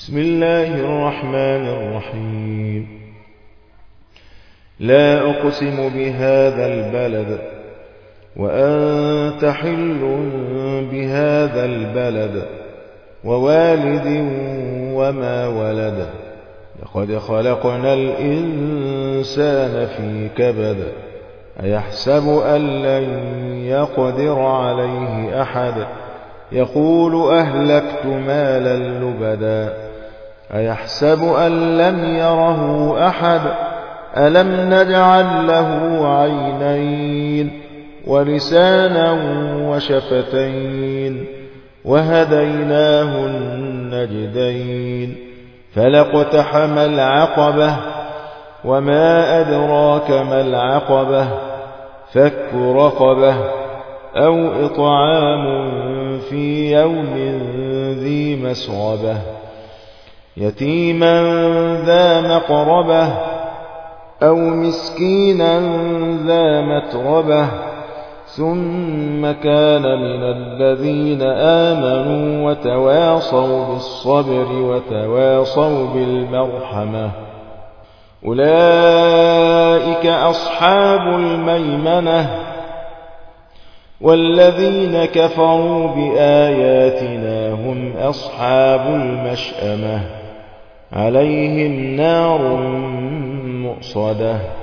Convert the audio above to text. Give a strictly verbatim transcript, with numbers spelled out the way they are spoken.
بسم الله الرحمن الرحيم. لا أقسم بهذا البلد وأنت حل بهذا البلد ووالد وما ولد لقد خلقنا الإنسان في كبد أيحسب أن لن يقدر عليه أحد يقول أهلكت مالا لبدا أيحسب أن لم يره أحد ألم نجعل له عينين ولسانا وشفتين وهديناه النجدين فلاقتحم العقبة وما أدراك ما العقبة فك رقبة أو إطعام في يوم ذي مسغبة يتيما ذا مقربة أو مسكينا ذا متربة ثم كان من الذين آمنوا وتواصوا بالصبر وتواصوا بالمرحمة أولئك أصحاب الميمنة والذين كفروا بآياتنا هم أصحاب المشأمة عليهم نار مؤصدة